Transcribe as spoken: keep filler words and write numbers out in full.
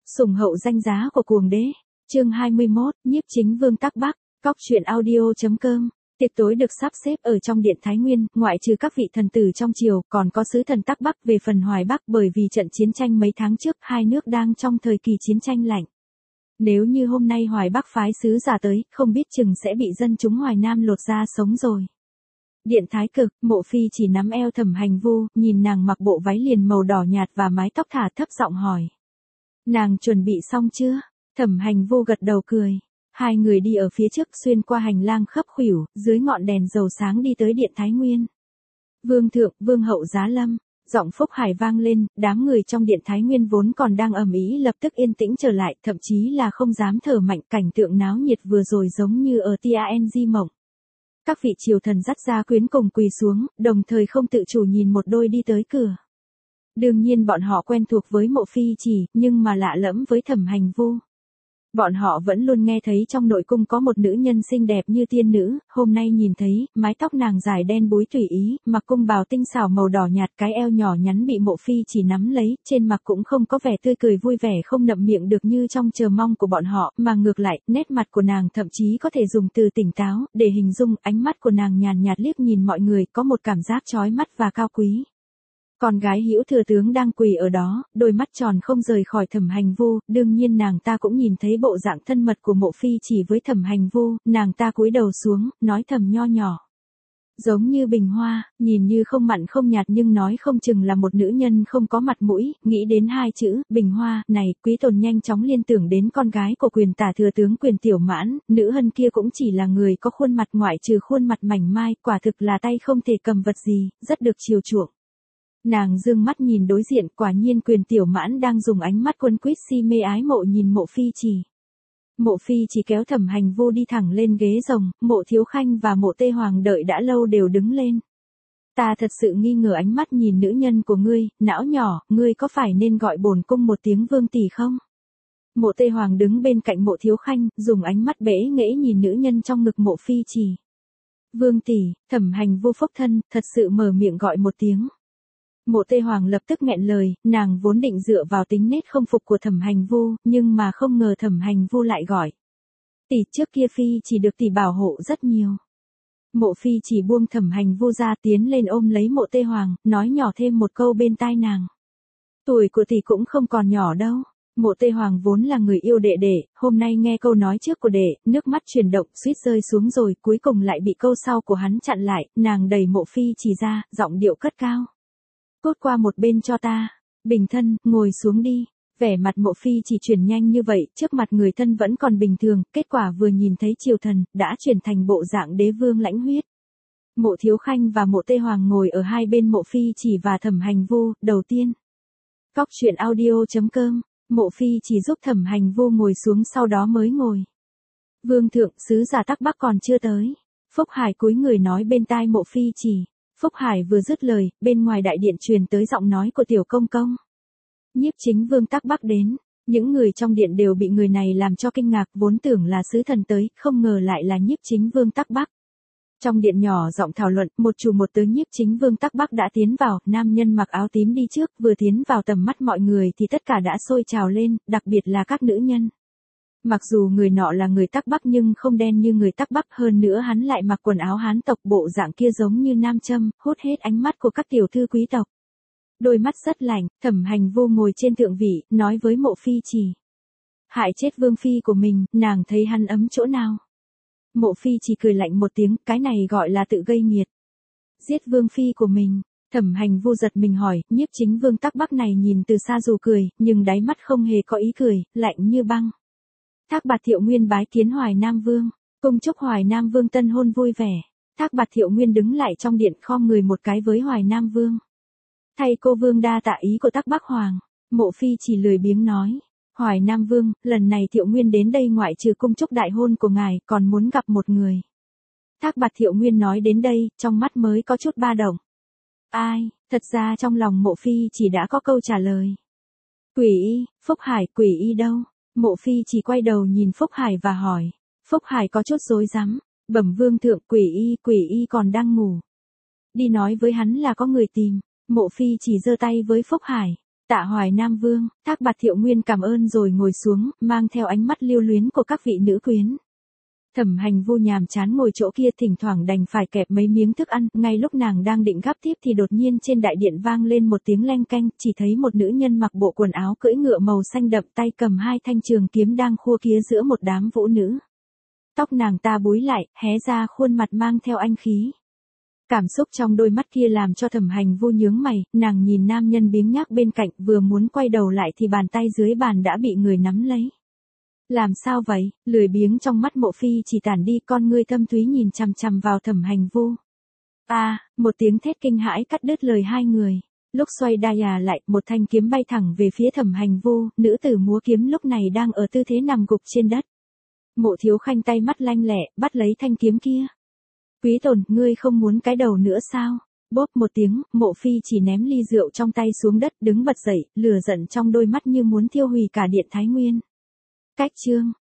Sủng hậu danh giá của cuồng đế. Chương hai mươi mốt, Nhiếp Chính Vương Tắc Bắc. Cóc truyện audio.com. Tiệc tối được sắp xếp ở trong điện Thái Nguyên, ngoại trừ các vị thần tử trong triều, còn có sứ thần Tắc Bắc về phần Hoài Bắc, bởi vì trận chiến tranh mấy tháng trước, hai nước đang trong thời kỳ chiến tranh lạnh. Nếu như hôm nay Hoài Bắc phái sứ giả tới, không biết chừng sẽ bị dân chúng Hoài Nam lột da sống rồi. Điện Thái Cực, Mộ Phi chỉ nắm eo Thẩm Hành Vu, nhìn nàng mặc bộ váy liền màu đỏ nhạt và mái tóc thả thấp giọng hỏi. Nàng chuẩn bị xong chưa? Thẩm Hành Vu gật đầu cười. Hai người đi ở phía trước xuyên qua hành lang khấp khuỷu, dưới ngọn đèn dầu sáng đi tới điện Thái Nguyên. Vương thượng, vương hậu giá lâm, giọng Phúc Hải vang lên, đám người trong điện Thái Nguyên vốn còn đang ầm ĩ lập tức yên tĩnh trở lại, thậm chí là không dám thở mạnh, cảnh tượng náo nhiệt vừa rồi giống như ở Tang Mộng. Các vị triều thần dắt ra quyến cùng quỳ xuống, đồng thời không tự chủ nhìn một đôi đi tới cửa. Đương nhiên bọn họ quen thuộc với Mộ Phi chỉ, nhưng mà lạ lẫm với Thẩm Hành Vu. Bọn họ vẫn luôn nghe thấy trong nội cung có một nữ nhân xinh đẹp như tiên nữ, hôm nay nhìn thấy, mái tóc nàng dài đen búi tùy ý, mặc cung bào tinh xảo màu đỏ nhạt, cái eo nhỏ nhắn bị Mộ Phi chỉ nắm lấy, trên mặt cũng không có vẻ tươi cười vui vẻ không nậm miệng được như trong chờ mong của bọn họ, mà ngược lại, nét mặt của nàng thậm chí có thể dùng từ tỉnh táo, để hình dung, ánh mắt của nàng nhàn nhạt liếc nhìn mọi người, có một cảm giác chói mắt và cao quý. Con gái Hữu thừa tướng đang quỳ ở đó, đôi mắt tròn không rời khỏi Thẩm Hành Vu, đương nhiên nàng ta cũng nhìn thấy bộ dạng thân mật của Mộ Phi chỉ với Thẩm Hành Vu, nàng ta cúi đầu xuống, nói thầm nho nhỏ. Giống như bình hoa, nhìn như không mặn không nhạt nhưng nói không chừng là một nữ nhân không có mặt mũi, nghĩ đến hai chữ, bình hoa, này, Quý Tồn nhanh chóng liên tưởng đến con gái của Quyền Tả thừa tướng Quyền Tiểu Mãn, nữ hân kia cũng chỉ là người có khuôn mặt ngoại trừ khuôn mặt mảnh mai, quả thực là tay không thể cầm vật gì, rất được chiều chuộng. Nàng dương mắt nhìn đối diện, quả nhiên Quyền Tiểu Mãn đang dùng ánh mắt quân quýt si mê ái mộ nhìn Mộ Phi chỉ. Mộ Phi chỉ kéo Thẩm Hành Vu đi thẳng lên ghế rồng, Mộ Thiếu Khanh và Mộ Tê Hoàng đợi đã lâu đều đứng lên. Ta thật sự nghi ngờ ánh mắt nhìn nữ nhân của ngươi, não nhỏ, ngươi có phải nên gọi bổn cung một tiếng vương tỷ không? Mộ Tê Hoàng đứng bên cạnh Mộ Thiếu Khanh, dùng ánh mắt bẽ nghễ nhìn nữ nhân trong ngực Mộ Phi chỉ. Vương tỷ, Thẩm Hành Vu phốc thân, thật sự mở miệng gọi một tiếng. Mộ Tê Hoàng lập tức nghẹn lời, nàng vốn định dựa vào tính nết không phục của Thẩm Hành Vu, nhưng mà không ngờ Thẩm Hành Vu lại gọi. Tỷ, trước kia Phi chỉ được tỷ bảo hộ rất nhiều. Mộ Phi chỉ buông Thẩm Hành Vu ra tiến lên ôm lấy Mộ Tê Hoàng, nói nhỏ thêm một câu bên tai nàng. Tuổi của tỷ cũng không còn nhỏ đâu. Mộ Tê Hoàng vốn là người yêu đệ đệ, hôm nay nghe câu nói trước của đệ, nước mắt chuyển động suýt rơi xuống rồi, cuối cùng lại bị câu sau của hắn chặn lại, nàng đẩy Mộ Phi chỉ ra, giọng điệu cất cao. Cút qua một bên cho ta. Bình thân, ngồi xuống đi. Vẻ mặt Mộ Phi chỉ chuyển nhanh như vậy, trước mặt người thân vẫn còn bình thường, kết quả vừa nhìn thấy triều thần, đã chuyển thành bộ dạng đế vương lãnh huyết. Mộ Thiếu Khanh và Mộ Tê Hoàng ngồi ở hai bên Mộ Phi chỉ và Thẩm Hành Vu, đầu tiên. Cóc truyện audio.com, Mộ Phi chỉ giúp Thẩm Hành Vu ngồi xuống sau đó mới ngồi. Vương thượng, sứ giả Tắc Bắc còn chưa tới. Phúc Hải cúi người nói bên tai Mộ Phi chỉ. Phúc Hải vừa dứt lời, bên ngoài đại điện truyền tới giọng nói của tiểu công công. Nhiếp Chính Vương Tắc Bắc đến, những người trong điện đều bị người này làm cho kinh ngạc, vốn tưởng là sứ thần tới, không ngờ lại là Nhiếp Chính Vương Tắc Bắc. Trong điện nhỏ giọng thảo luận, một chủ một tướng Nhiếp Chính Vương Tắc Bắc đã tiến vào, nam nhân mặc áo tím đi trước, vừa tiến vào tầm mắt mọi người thì tất cả đã sôi trào lên, đặc biệt là các nữ nhân. Mặc dù người nọ là người Tắc Bắc nhưng không đen như người Tắc Bắc, hơn nữa hắn lại mặc quần áo Hán tộc, bộ dạng kia giống như nam châm, hút hết ánh mắt của các tiểu thư quý tộc. Đôi mắt rất lạnh, Thẩm Hành Vu ngồi trên thượng vị, nói với Mộ Phi chỉ. Hại chết vương phi của mình, nàng thấy hắn ấm chỗ nào? Mộ Phi chỉ cười lạnh một tiếng, cái này gọi là tự gây nghiệt. Giết vương phi của mình. Thẩm Hành Vu giật mình hỏi, Nhiếp Chính Vương Tắc Bắc này nhìn từ xa dù cười, nhưng đáy mắt không hề có ý cười, lạnh như băng. Thác Bạt Thiệu Nguyên bái kiến Hoài Nam Vương, cung chúc Hoài Nam Vương tân hôn vui vẻ. Thác Bạt Thiệu Nguyên đứng lại trong điện khom người một cái với Hoài Nam Vương. Thay cô Vương đa tạ ý của Tắc Bắc Hoàng. Mộ Phi chỉ lười biếng nói. Hoài Nam Vương, lần này Thiệu Nguyên đến đây ngoại trừ cung chúc đại hôn của ngài, còn muốn gặp một người. Thác Bạt Thiệu Nguyên nói đến đây, trong mắt mới có chút ba động. Ai, thật ra trong lòng Mộ Phi chỉ đã có câu trả lời. Quỷ y, Phúc Hải, quỷ y đâu? Mộ Phi chỉ quay đầu nhìn Phúc Hải và hỏi. Phúc Hải có chút rối rắm. Bẩm vương thượng, quỷ y, quỷ y còn đang ngủ. Đi nói với hắn là có người tìm. Mộ Phi chỉ giơ tay với Phúc Hải. Tạ Hoài Nam Vương, Thác Bạt Thiệu Nguyên cảm ơn rồi ngồi xuống, mang theo ánh mắt lưu luyến của các vị nữ quyến. Thẩm Hành Vu nhàm chán ngồi chỗ kia, thỉnh thoảng đành phải kẹp mấy miếng thức ăn, ngay lúc nàng đang định gắp tiếp thì đột nhiên trên đại điện vang lên một tiếng leng keng, chỉ thấy một nữ nhân mặc bộ quần áo cưỡi ngựa màu xanh đậm, tay cầm hai thanh trường kiếm đang khua kía giữa một đám vũ nữ. Tóc nàng ta búi lại, hé ra khuôn mặt mang theo anh khí. Cảm xúc trong đôi mắt kia làm cho Thẩm Hành Vu nhướng mày, nàng nhìn nam nhân biếng nhác bên cạnh, vừa muốn quay đầu lại thì bàn tay dưới bàn đã bị người nắm lấy. Làm sao vậy? Lười biếng trong mắt Mộ Phi chỉ tản đi, con ngươi thâm thúy nhìn chằm chằm vào Thẩm Hành Vu. A, à, một tiếng thét kinh hãi cắt đứt lời hai người. Lúc xoay đai à lại, một thanh kiếm bay thẳng về phía Thẩm Hành Vu, nữ tử múa kiếm lúc này đang ở tư thế nằm gục trên đất. Mộ Thiếu Khanh tay mắt lanh lẹ, bắt lấy thanh kiếm kia. Quý tồn, ngươi không muốn cái đầu nữa sao? Bốp một tiếng, Mộ Phi chỉ ném ly rượu trong tay xuống đất, đứng bật dậy, lửa giận trong đôi mắt như muốn thiêu hủy cả điện Thái Nguyên. Cách chương